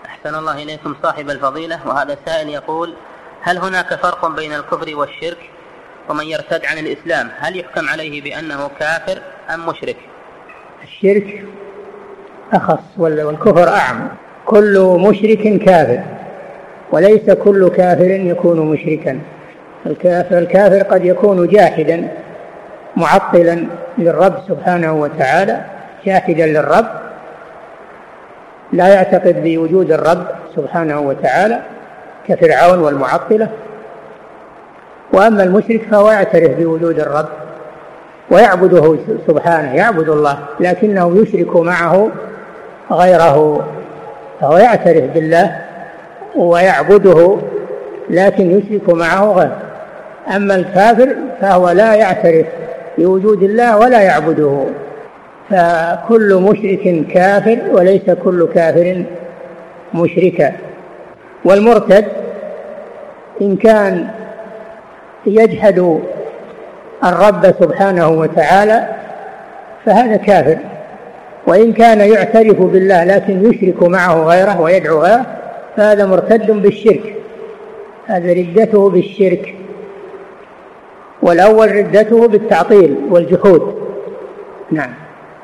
أحسن الله إليكم صاحب الفضيلة. وهذا سائل يقول: هل هناك فرق بين الكفر والشرك؟ ومن يرتد عن الإسلام هل يحكم عليه بأنه كافر أم مشرك؟ الشرك أخص والكفر أعم. كل مشرك كافر، وليس كل كافر يكون مشركا. الكافر قد يكون جاحدا معطلا للرب سبحانه وتعالى، جاحدا للرب، لا يعتقد بوجود الرب سبحانه وتعالى كفرعون والمعطلة. وأما المشرك فهو يعترف بوجود الرب ويعبده سبحانه، يعبد الله لكنه يشرك معه غيره، فهو يعترف بالله ويعبده لكن يشرك معه غيره. أما الكافر فهو لا يعترف بوجود الله ولا يعبده، فكل مشرك كافر وليس كل كافر مشركا. والمرتد إن كان يجحد الرب سبحانه وتعالى فهذا كافر، وإن كان يعترف بالله لكن يشرك معه غيره ويدعو غيره فهذا مرتد بالشرك، هذا ردته بالشرك. والأول ردته بالتعطيل والجحود. نعم.